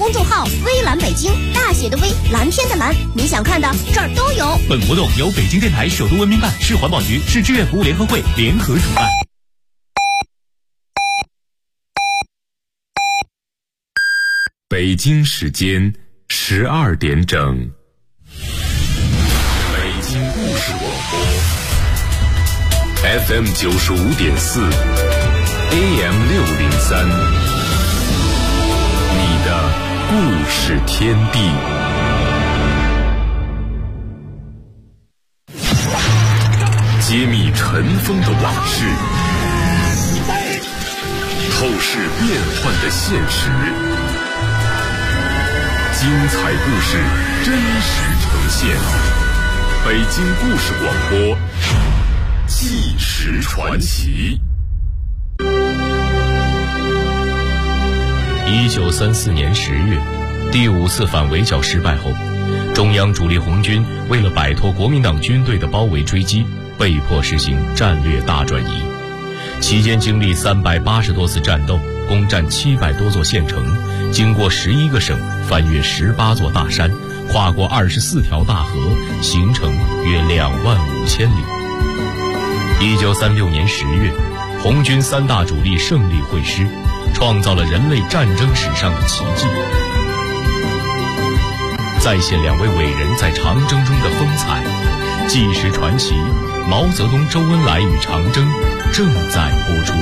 公众号微蓝北京，大写的微，蓝天的蓝，你想看的这儿都有。 本活动由北京电台首都文明办、市环保局、市志愿服务联合会联合主办。 北京时间12点整，北京故事广播 FM 95.4 AM 603，你的故事天地。揭秘尘封的往事，透视变幻的现实，精彩故事真实呈现。北京故事广播，纪实传奇。 1934年10月，第5次反围剿失败后，中央主力红军为了摆脱国民党军队的包围追击，被迫实行战略大转移。期间经历380多次战斗，攻占700多座县城，经过11个省，翻越18座大山，跨过24条大河，行程约25000里。1936年10月，红军3大主力胜利会师，创造了人类战争史上的奇迹。再现2位伟人在长征中的风采，纪实传奇毛泽东、周恩来与长征正在播出。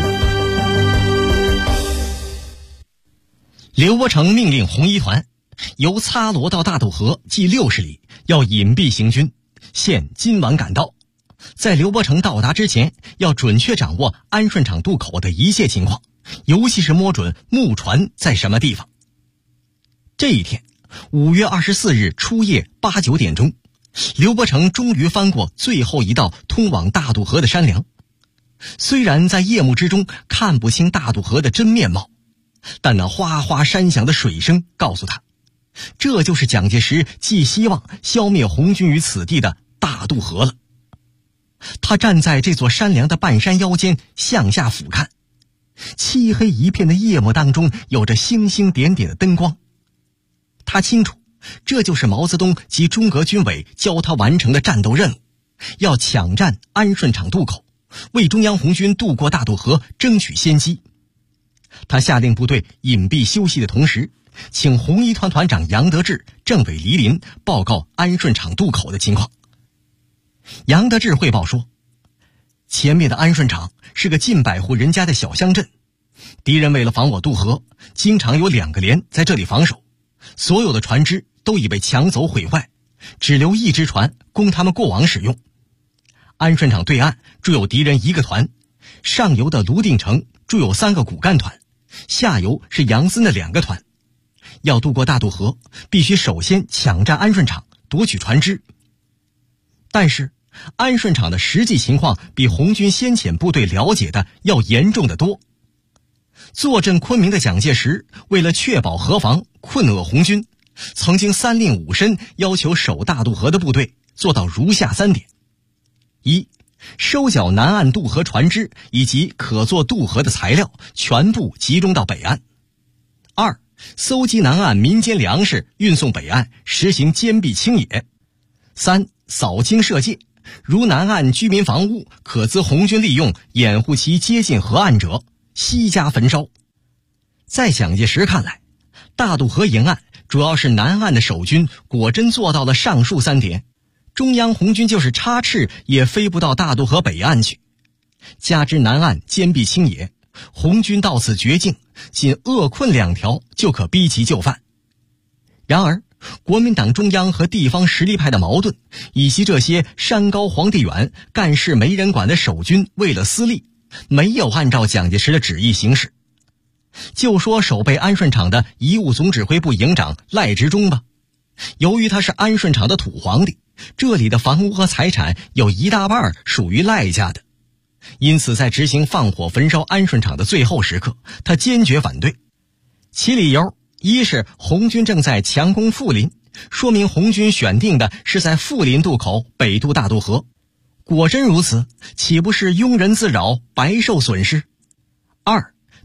刘伯承命令红一团由擦罗到大渡河计60里，要隐蔽行军，限今晚赶到。在刘伯承到达之前，要准确掌握安顺场渡口的一切情况，尤其是摸准木船在什么地方。这一天5月24日初夜8、9点钟，刘伯承终于翻过最后一道通往大渡河的山梁。虽然在夜幕之中看不清大渡河的真面貌，但那哗哗山响的水声告诉他，这就是蒋介石寄希望消灭红军于此地的大渡河了。他站在这座山梁的半山腰间向下俯瞰，漆黑一片的夜幕当中有着星星点点的灯光。他清楚，这就是毛泽东及中革军委教他完成的战斗任务，要抢占安顺场渡口，为中央红军渡过大渡河争取先机。他下令部队隐蔽休息的同时，请红一团团长杨得志、政委黎林报告安顺场渡口的情况。杨得志汇报说，前面的安顺场是个近100户人家的小乡镇，敌人为了防我渡河，经常有2个连在这里防守，所有的船只都已被抢走毁坏，只留1只船供他们过往使用。安顺场对岸驻有敌人1个团，上游的泸定城驻有3个骨干团，下游是杨森的2个团。要渡过大渡河，必须首先抢占安顺场，夺取船只。但是安顺场的实际情况比红军先遣部队了解的要严重得多。坐镇昆明的蒋介石为了确保河防，困遏红军，曾经3令5申要求守大渡河的部队做到如下3点：一、收缴南岸渡河船只以及可做渡河的材料，全部集中到北岸；二、搜集南岸民间粮食，运送北岸，实行坚壁清野；三、扫清社稷，如南岸居民房屋可资红军利用，掩护其接近河岸者，悉加焚烧。在蒋介石看来，大渡河沿岸主要是南岸的守军果真做到了上述3点，中央红军就是插翅也飞不到大渡河北岸去。加之南岸坚壁清野，红军到此绝境，仅扼困2条就可逼其就范。然而国民党中央和地方实力派的矛盾，以及这些山高皇帝远、干事没人管的守军为了私利，没有按照蒋介石的旨意行事。就说守备安顺场的遗务总指挥部营长赖直中吧，由于他是安顺场的土皇帝，这里的房屋和财产有1大半属于赖家的，因此在执行放火焚烧安顺场的最后时刻，他坚决反对。其理由，一是红军正在强攻富林，说明红军选定的是在富林渡口北渡大渡河，果真如此，岂不是庸人自扰，白受损失？二，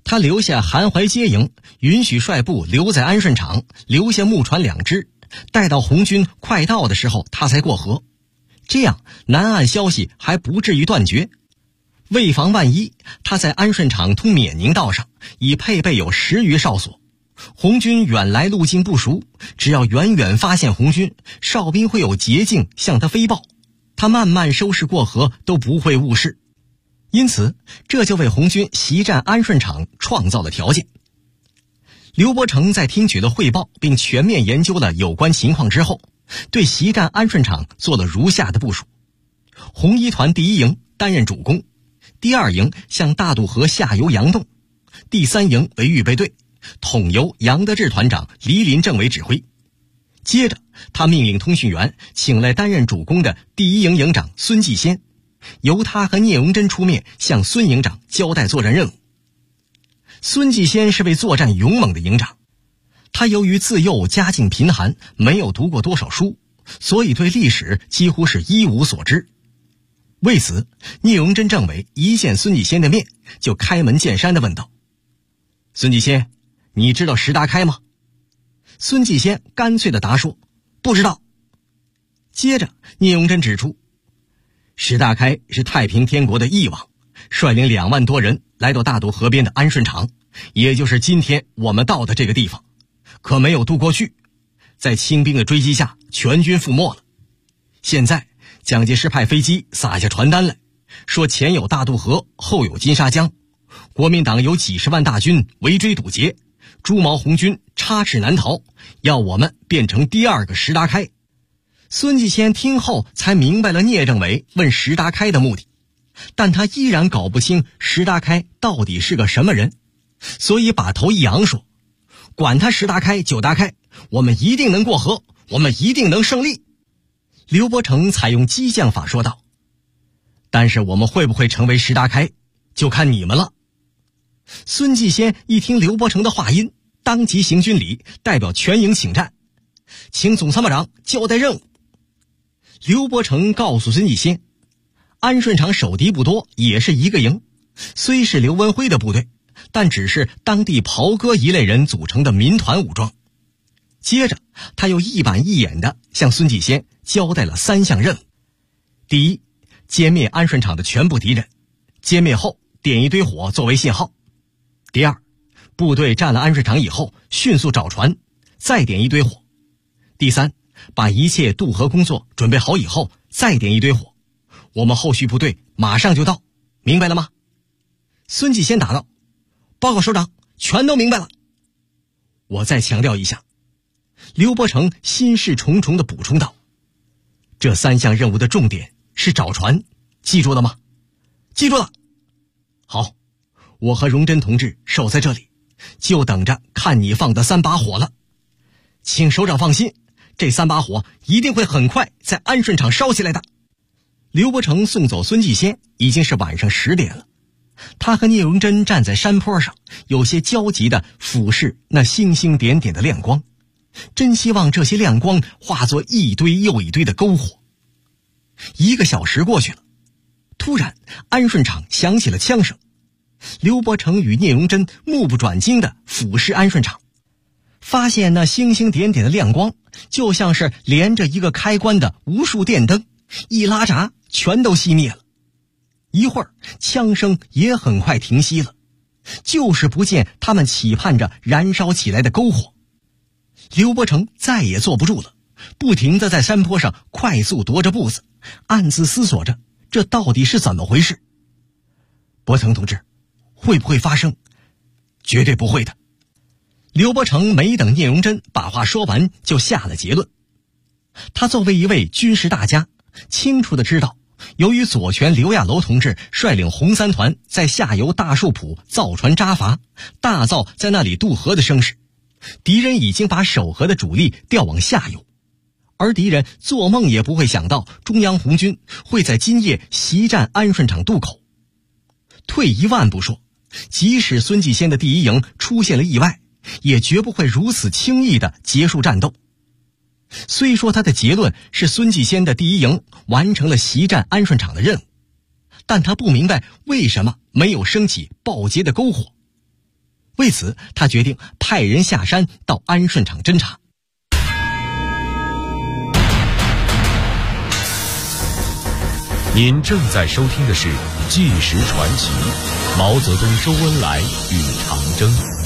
他留下韩淮接营，允许率部留在安顺场，留下木船2只，待到红军快到的时候他才过河，这样南岸消息还不至于断绝。为防万一，他在安顺场通缅宁道上已配备有10余哨所，红军远来路径不熟，只要远远发现红军，哨兵会有捷径向他飞报，他慢慢收拾过河都不会误事。因此这就为红军袭占安顺场创造了条件。刘伯承在听取了汇报并全面研究了有关情况之后，对袭占安顺场做了如下的部署：红一团第1营担任主攻，第2营向大渡河下游佯动，第3营为预备队，统由杨德志团长、黎林政委指挥。接着他命令通讯员请来担任主攻的第1营营长孙继先，由他和聂荣臻出面向孙营长交代作战任务。孙继先是位作战勇猛的营长，他由于自幼家境贫寒，没有读过多少书，所以对历史几乎是一无所知。为此，聂荣臻政委一见孙继先的面，就开门见山地问道：“孙继先，你知道石达开吗？”孙继先干脆地答说：“不知道。”接着聂荣臻指出，石达开是太平天国的翼王，率领2万多人来到大渡河边的安顺场，也就是今天我们到的这个地方，可没有渡过去，在清兵的追击下全军覆没了。现在蒋介石派飞机撒下传单来，说前有大渡河，后有金沙江，国民党有几10万大军围追堵截，朱毛红军插翅难逃，要我们变成第2个石达开。孙继先听后才明白了聂政委问石达开的目的，但他依然搞不清石达开到底是个什么人，所以把头一扬说：“管他石达开9达开，我们一定能过河，我们一定能胜利。”刘伯承采用激将法说道：“但是我们会不会成为石达开，就看你们了。”孙继先一听刘伯承的话音，当即行军礼，代表全营请战，请总参谋长交代任务。刘伯承告诉孙继先，安顺场守敌不多，也是1个营，虽是刘文辉的部队，但只是当地袍哥一类人组成的民团武装。接着他又一板一眼地向孙继先交代了3项任务：第一，歼灭安顺场的全部敌人，歼灭后点一堆火作为信号；第二，部队占了安顺场以后迅速找船，再点一堆火；第三，把一切渡河工作准备好以后再点一堆火，我们后续部队马上就到，明白了吗？孙继先答道：“报告首长，全都明白了。”我再强调一下。刘伯承心事重重地补充道：“这3项任务的重点是找船，记住了吗？”“记住了。”“好，我和荣臻同志守在这里，就等着看你放的3把火了。请首长放心，这3把火一定会很快在安顺场烧起来的。”刘伯承送走孙继先已经是晚上10点了，他和聂荣臻站在山坡上，有些焦急地俯视那星星点点的亮光，真希望这些亮光化作一堆又一堆的篝火。1个小时过去了，突然安顺场响起了枪声，刘伯承与聂荣臻目不转睛地俯视安顺场，发现那星星点点的亮光就像是连着一个开关的无数电灯，一拉闸全都熄灭了。一会儿枪声也很快停息了，就是不见他们期盼着燃烧起来的篝火。刘伯承再也坐不住了，不停地在山坡上快速踱着步子，暗自思索着这到底是怎么回事。伯承同志，会不会发生？绝对不会的。刘伯承没等聂荣臻把话说完，就下了结论。他作为一位军事大家，清楚地知道，由于左权刘亚楼同志率领红3团在下游大树浦造船扎筏，大造在那里渡河的声势，敌人已经把守河的主力调往下游，而敌人做梦也不会想到中央红军会在今夜袭占安顺场渡口。退一万步说，即使孙继先的第1营出现了意外，也绝不会如此轻易地结束战斗。虽说他的结论是孙继先的第1营完成了袭占安顺场的任务，但他不明白为什么没有升起爆结的篝火。 为此，他决定派人下山到安顺场侦查。 您正在收听的是《纪实传奇》，毛泽东、周恩来与长征。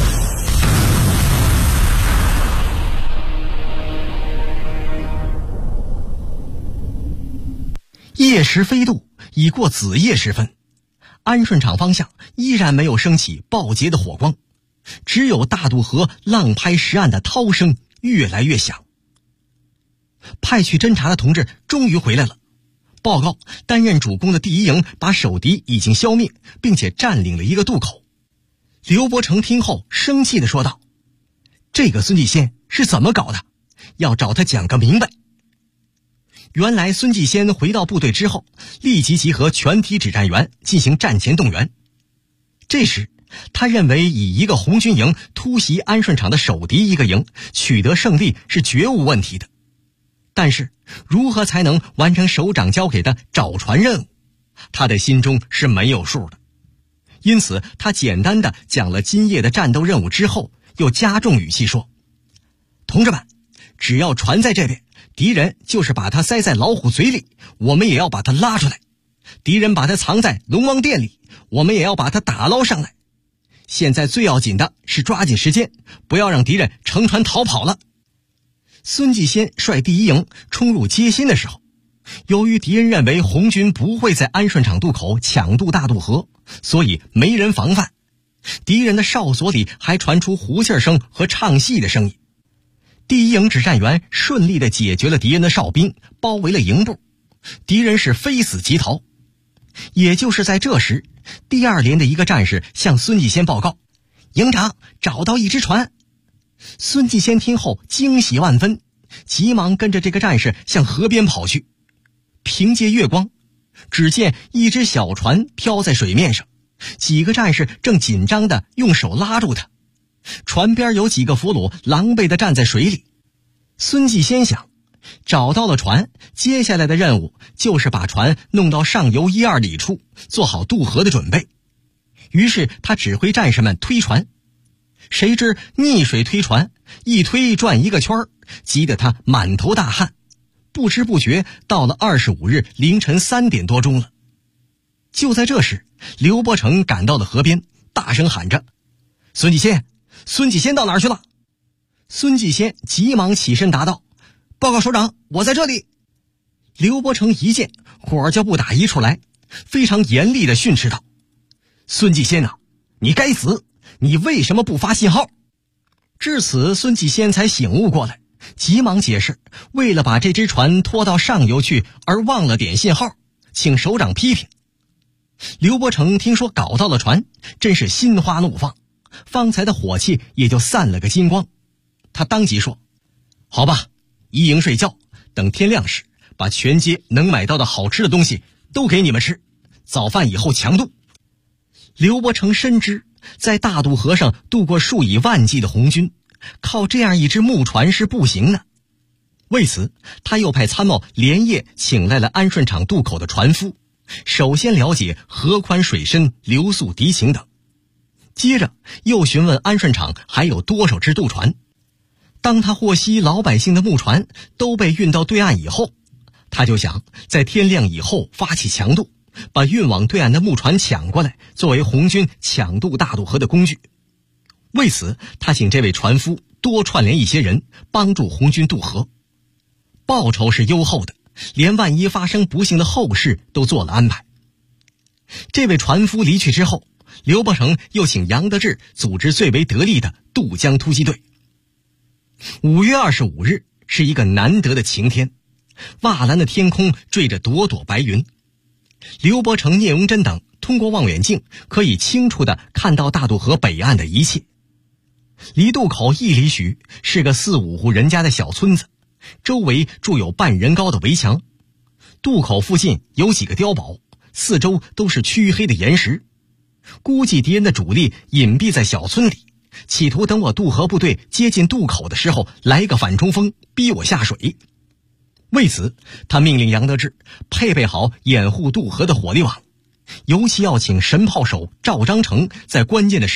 夜时飞渡，已过子夜时分，安顺场方向依然没有升起暴捷的火光，只有大渡河浪拍石岸的涛声越来越响。派去侦查的同志终于回来了，报告担任主攻的第一营把守敌已经消灭，并且占领了一个渡口。刘伯承听后生气地说道：“这个孙继先是怎么搞的？要找他讲个明白。”原来孙继先回到部队之后，立即集合全体指战员进行战前动员。这时他认为以一个红军营突袭安顺场的守敌一个营，取得胜利是绝无问题的。但是如何才能完成首长交给的找船任务，他的心中是没有数的。因此他简单的讲了今夜的战斗任务之后，又加重语气说：“同志们，只要船在这边，敌人就是把它塞在老虎嘴里，我们也要把它拉出来；敌人把它藏在龙王殿里，我们也要把它打捞上来。现在最要紧的是抓紧时间，不要让敌人乘船逃跑了。”孙继先率第一营冲入接新的时候，由于敌人认为红军不会在安顺场渡口抢渡大渡河，所以没人防范。敌人的哨所里还传出胡琴声和唱戏的声音。第一营指战员顺利地解决了敌人的哨兵，包围了营部，敌人是非死即逃。也就是在这时，第二连的一个战士向孙继先报告：“营长，找到一只船。”孙继先听后惊喜万分，急忙跟着这个战士向河边跑去。凭借月光，只见一只小船飘在水面上，几个战士正紧张地用手拉住它。船边有几个俘虏狼狈地站在水里。孙继先想，找到了船，接下来的任务就是把船弄到上游1-2里处，做好渡河的准备。于是他指挥战士们推船。谁知逆水推船，一推转一个圈，急得他满头大汗，不知不觉到了25日凌晨3点多钟了。就在这时，刘伯承赶到了河边，大声喊着：“孙继先，孙继先到哪儿去了？”孙继先急忙起身答道：“报告首长，我在这里。”刘伯承一见，火就不打一处来，非常严厉地训斥道：“孙继先啊，你该死！你为什么不发信号？”至此，孙继先才醒悟过来，急忙解释，为了把这只船拖到上游去而忘了点信号，请首长批评。刘伯承听说搞到了船，真是心花怒放，方才的火气也就散了个精光。他当即说：“好吧，一营睡觉，等天亮时，把全街能买到的好吃的东西都给你们吃，早饭以后强渡。”刘伯承深知在大渡河上渡过数以万计的红军，靠这样一只木船是不行的。为此，他又派参谋连夜请来了安顺场渡口的船夫，首先了解河宽水深、流速敌情等，接着又询问安顺场还有多少只渡船。当他获悉老百姓的木船都被运到对岸以后，他就想在天亮以后发起强渡，把运往对岸的木船抢过来，作为红军抢渡大渡河的工具。为此，他请这位船夫多串联一些人，帮助红军渡河。报酬是优厚的，连万一发生不幸的后事都做了安排。这位船夫离去之后，刘伯承又请杨得志组织最为得力的渡江突击队。5月25日是一个难得的晴天，瓦蓝的天空缀着朵朵白云。刘伯承、聂荣臻等通过望远镜可以清楚地看到大渡河北岸的一切。离渡口1里许是个4、5户人家的小村子，周围筑有半人高的围墙。渡口附近有几个碉堡，四周都是黢黑的岩石。估计敌人的主力隐蔽在小村里，企图等我渡河部队接近渡口的时候来个反冲锋，逼我下水。为此，他命令杨得志配备好掩护渡河的火力网，尤其要请神炮手赵章成在关键的时刻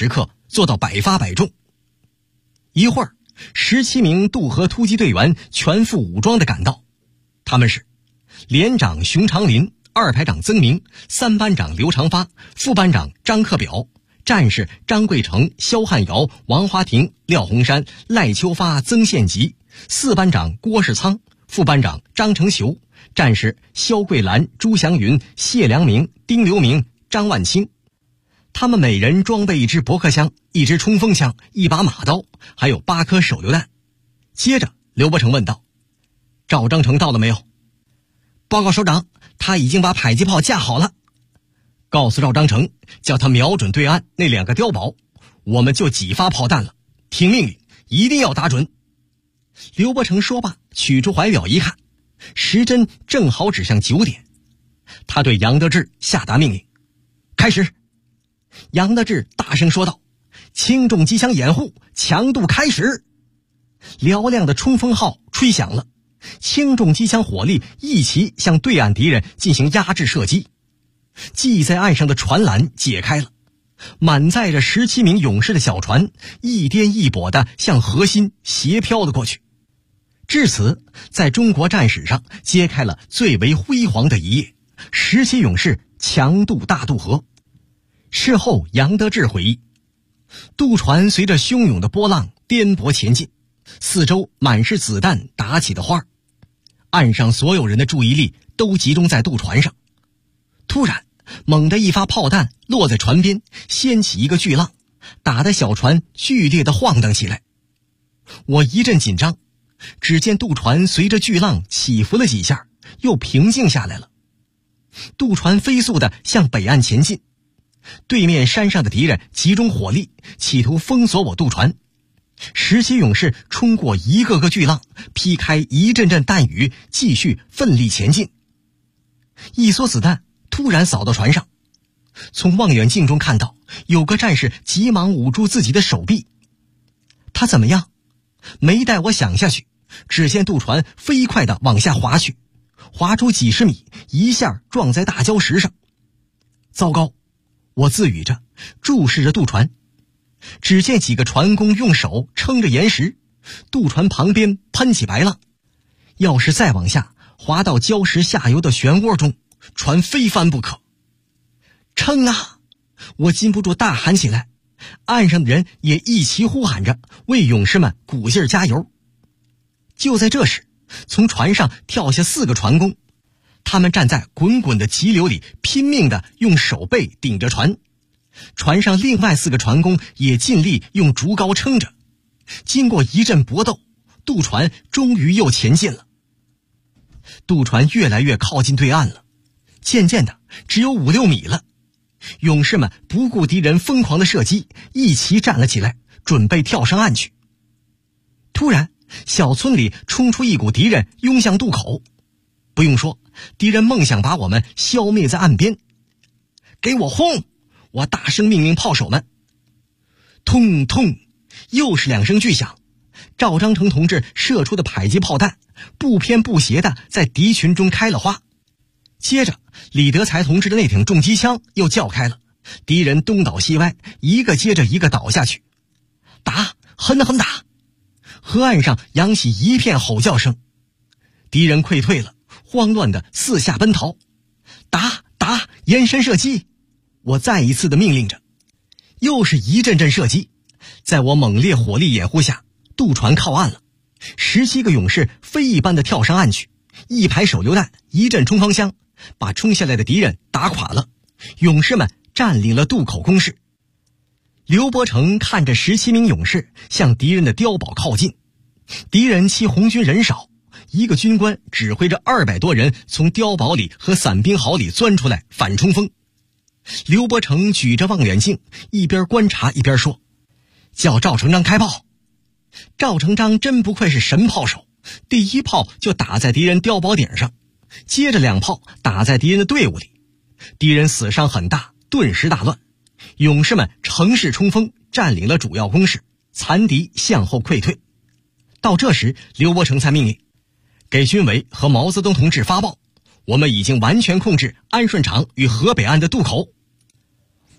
做到百发百中。一会儿，17名渡河突击队员全副武装地赶到，他们是连长熊长林、2排长曾明、3班长刘长发、副班长张克表、战士张贵成、肖汉尧、王华庭、廖洪山、赖秋发、曾宪吉、4班长郭世仓、副班长张成修、战士肖桂兰、朱祥云、谢良明、丁留明、张万清。他们每人装备一支驳壳枪、一支冲锋枪、一把马刀，还有8颗手榴弹。接着刘伯承问道：赵章程到了没有？报告首长，他已经把迫击炮架好了。告诉赵章程，叫他瞄准对岸那2个碉堡，我们就几发炮弹了，听命令，一定要打准。刘伯承说罢，取出怀表一看，时针正好指向9点。他对杨德志下达命令：开始。杨德志大声说道：轻重机枪掩护，强度开始。嘹亮的冲锋号吹响了，轻重机枪火力一齐向对岸敌人进行压制射击。系在岸上的船缆解开了，满载着17名勇士的小船一颠一簸地向河心斜飘了过去。至此，在中国战史上揭开了最为辉煌的一页，17勇士强渡大渡河。事后杨德志回忆，渡船随着汹涌的波浪颠簸前进，四周满是子弹打起的花，岸上所有人的注意力都集中在渡船上。突然猛地一发炮弹落在船边，掀起一个巨浪，打得小船剧烈地晃荡起来。我一阵紧张，只见渡船随着巨浪起伏了几下，又平静下来了。渡船飞速地向北岸前进，对面山上的敌人集中火力，企图封锁我渡船。17勇士冲过一个个巨浪，劈开一阵阵弹雨，继续奋力前进。一梭子弹突然扫到船上，从望远镜中看到有个战士急忙捂住自己的手臂。他怎么样？没待我想下去，只见渡船飞快地往下滑去，滑出几十米，一下撞在大礁石上。糟糕！我自语着，注视着渡船。只见几个船工用手撑着岩石，渡船旁边喷起白浪。要是再往下滑到礁石下游的漩涡中，船非翻不可。撑啊！我禁不住大喊起来，岸上的人也一齐呼喊着，为勇士们鼓劲加油。就在这时，从船上跳下4个船工，他们站在滚滚的急流里，拼命地用手背顶着船。船上另外4个船工也尽力用竹篙撑着。经过一阵搏斗，渡船终于又前进了。渡船越来越靠近对岸了，渐渐的只有5-6米了。勇士们不顾敌人疯狂的射击，一齐站了起来，准备跳上岸去。突然，小村里冲出一股敌人，拥向渡口。不用说，敌人梦想把我们消灭在岸边。给我轰！我大声命令炮手们。痛痛，又是2声巨响。赵章程同志射出的迫击炮弹不偏不斜地在敌群中开了花。接着李德才同志的那挺重机枪又叫开了，敌人东倒西歪，一个接着一个倒下去。打，狠狠打！河岸上扬起一片吼叫声。敌人溃退了，慌乱地四下奔逃。打打，延伸射击！我再一次的命令着。又是一阵阵射击，在我猛烈火力掩护下，渡船靠岸了。17个勇士飞一般的跳上岸去，一排手榴弹，一阵冲锋枪，把冲下来的敌人打垮了。勇士们占领了渡口工事。刘伯承看着17名勇士向敌人的碉堡靠近，敌人欺红军人少，一个军官指挥着200多人从碉堡里和散兵壕里钻出来反冲锋。刘伯承举着望远镜，一边观察一边说：叫赵成章开炮。赵成章真不愧是神炮手，第1炮就打在敌人碉堡顶上，接着2炮打在敌人的队伍里。敌人死伤很大，顿时大乱。勇士们乘势冲锋，占领了主要工事，残敌向后溃退。到这时，刘伯承才命令给军委和毛泽东同志发报，我们已经完全控制安顺场与河北岸的渡口。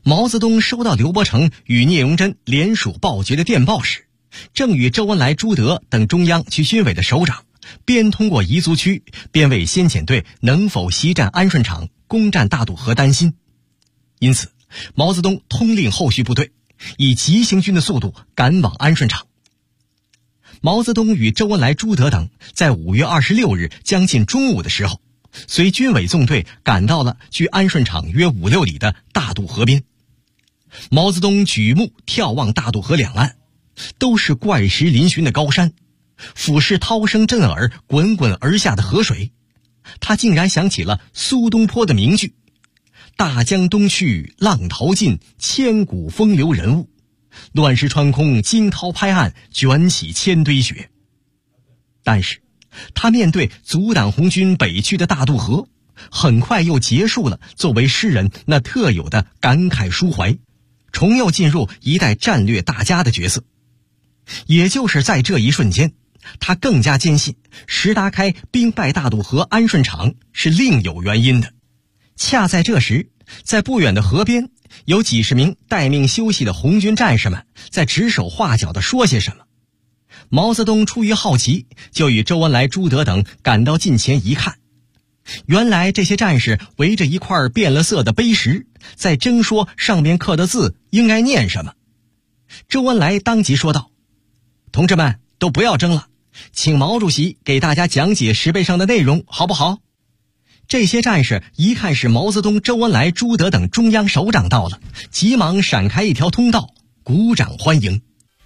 毛泽东收到刘伯承与聂荣臻联署报决的电报时，正与周恩来、朱德等中央区军委的首长边通过彝族区，边为先遣队能否袭占安顺场、攻占大渡河担心。因此，毛泽东通令后续部队以急行军的速度赶往安顺场。毛泽东与周恩来、朱德等在5月26日将近中午的时候，随军委纵队赶到了距安顺场约5-6里的大渡河边。毛泽东举目眺望大渡河两岸，都是怪石嶙峋的高山，俯视涛声震耳、滚滚而下的河水，他竟然想起了苏东坡的名句：大江东去，浪淘尽，千古风流人物。乱石穿空，惊涛拍岸，卷起千堆雪。但是他面对阻挡红军北去的大渡河，很快又结束了作为诗人那特有的感慨抒怀，重又进入一代战略大家的角色。也就是在这一瞬间，他更加坚信石达开兵败大渡河、安顺场是另有原因的。恰在这时，在不远的河边，有几十名待命休息的红军战士们在指手画脚地说些什么。毛泽东出于好奇，就与周恩来、朱德等赶到近前一看，原来这些战士围着一块变了色的碑石，在争说上面刻的字应该念什么。周恩来当即说道：同志们都不要争了，请毛主席给大家讲解石碑上的内容好不好？这些战士一看是毛泽东、周恩来、朱德等中央首长到了，急忙闪开一条通道，鼓掌欢迎。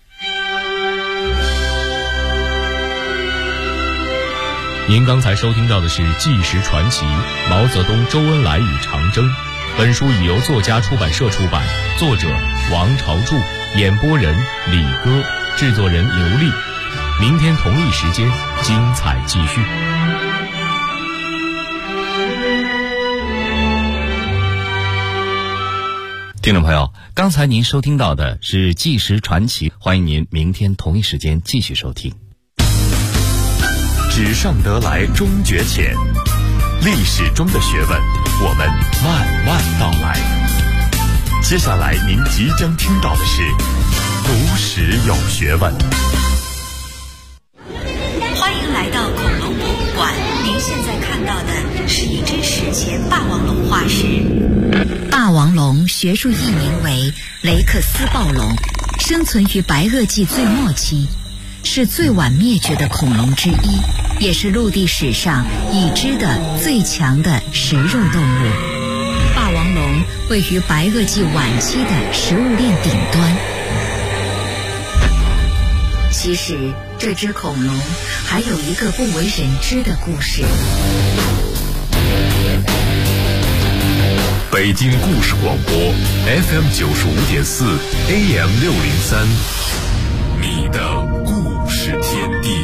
您刚才收听到的是《纪实传奇：毛泽东、周恩来与长征》。本书已由作家出版社出版，作者王朝柱，演播人李歌，制作人刘丽。明天同一时间，精彩继续。 听众朋友，刚才您收听到的是《纪实传奇》，欢迎您明天同一时间继续收听。 纸上得来终觉浅，历史中的学问，我们慢慢道来。接下来您即将听到的是读史有学问。 欢迎来到恐龙博物馆，您现在看到的是一只史前霸王龙化石。霸王龙学术译名为雷克斯暴龙，生存于白垩纪最末期，是最晚灭绝的恐龙之一，也是陆地史上已知的最强的食肉动物。霸王龙位于白垩纪晚期的食物链顶端。其实这只恐龙还有一个不为人知的故事。 北京故事广播 FM 95.4 AM 603，你的故事天地。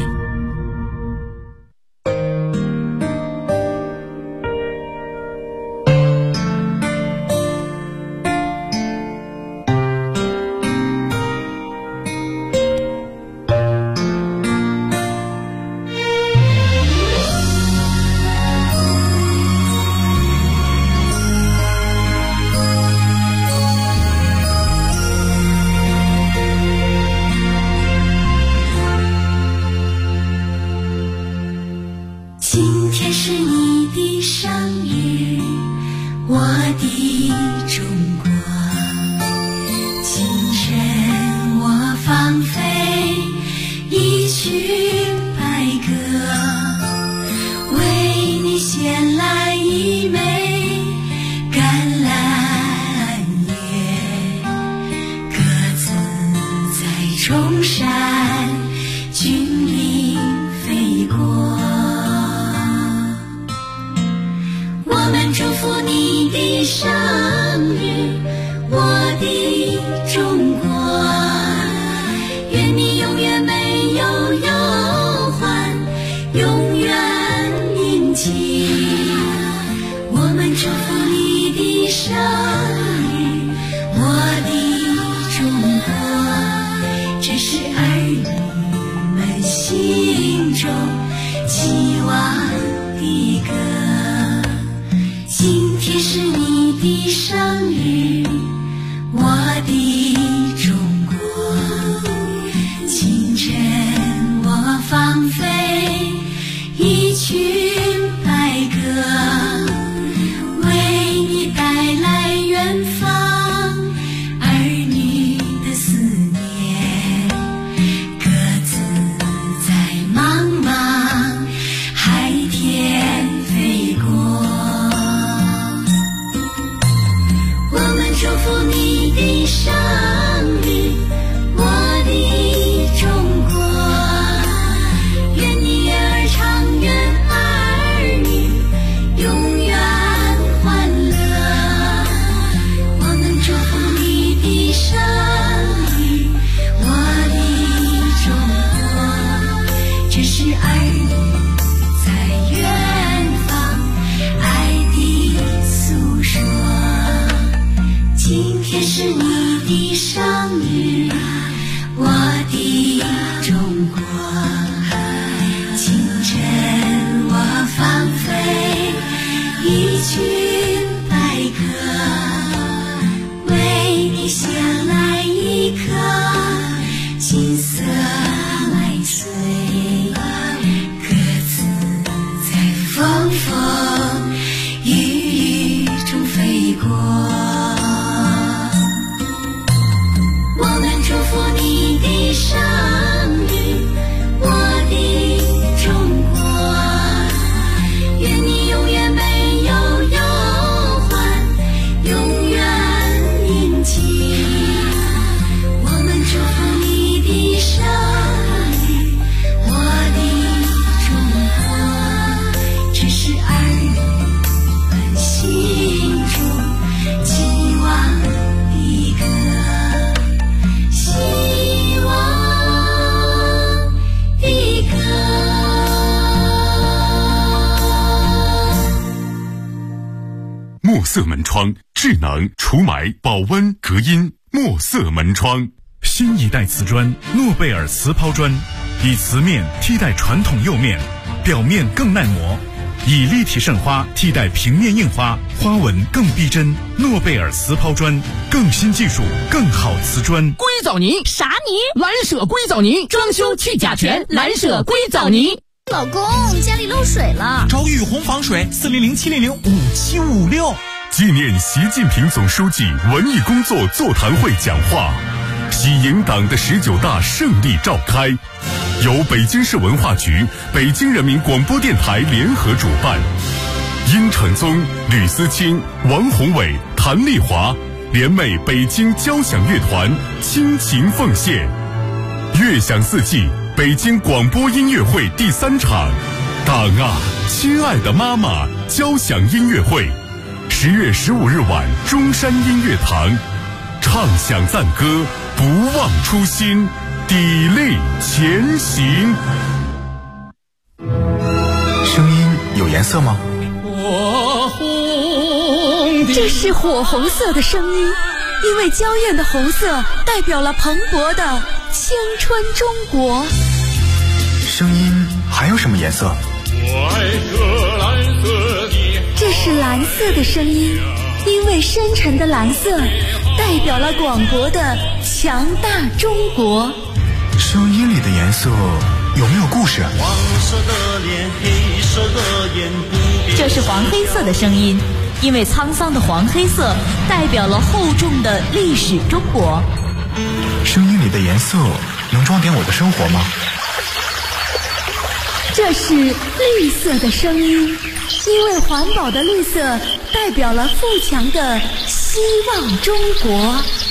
墨色门窗，智能除霾、保温、隔音。墨色门窗， 新一代瓷砖诺贝尔瓷抛砖，以瓷面替代传统釉面，表面更耐磨，以立体渗花替代平面印花，花纹更逼真。诺贝尔瓷抛砖，更新技术，更好瓷砖。 硅藻泥啥泥？蓝舍硅藻泥，装修去甲醛，蓝舍硅藻泥。 老公，家里漏水了， 找雨虹防水，400-700-5756。 纪念习近平总书记文艺工作座谈会讲话，喜迎党的19大胜利召开，由北京市文化局、北京人民广播电台联合主办。殷承宗、吕思清、王宏伟、谭丽华联袂北京交响乐团倾情奉献。乐享四季北京广播音乐会第3场，党啊，亲爱的妈妈交响音乐会，10月15日晚中山音乐堂，唱响赞歌，不忘初心，砥砺前行。 声音有颜色吗？ 这是火红色的声音，因为娇艳的红色代表了蓬勃的青春中国。 声音还有什么颜色？ 我爱这蓝色的。 这是蓝色的声音，因为深沉的蓝色代表了广博的强大中国。 声音里的颜色有没有故事？ 黄色的脸，黑色的眼，不变。 这是黄黑色的声音，因为沧桑的黄黑色代表了厚重的历史中国。 声音里的颜色能装点我的生活吗？ 这是绿色的声音，因为环保的绿色代表了富强的希望中国。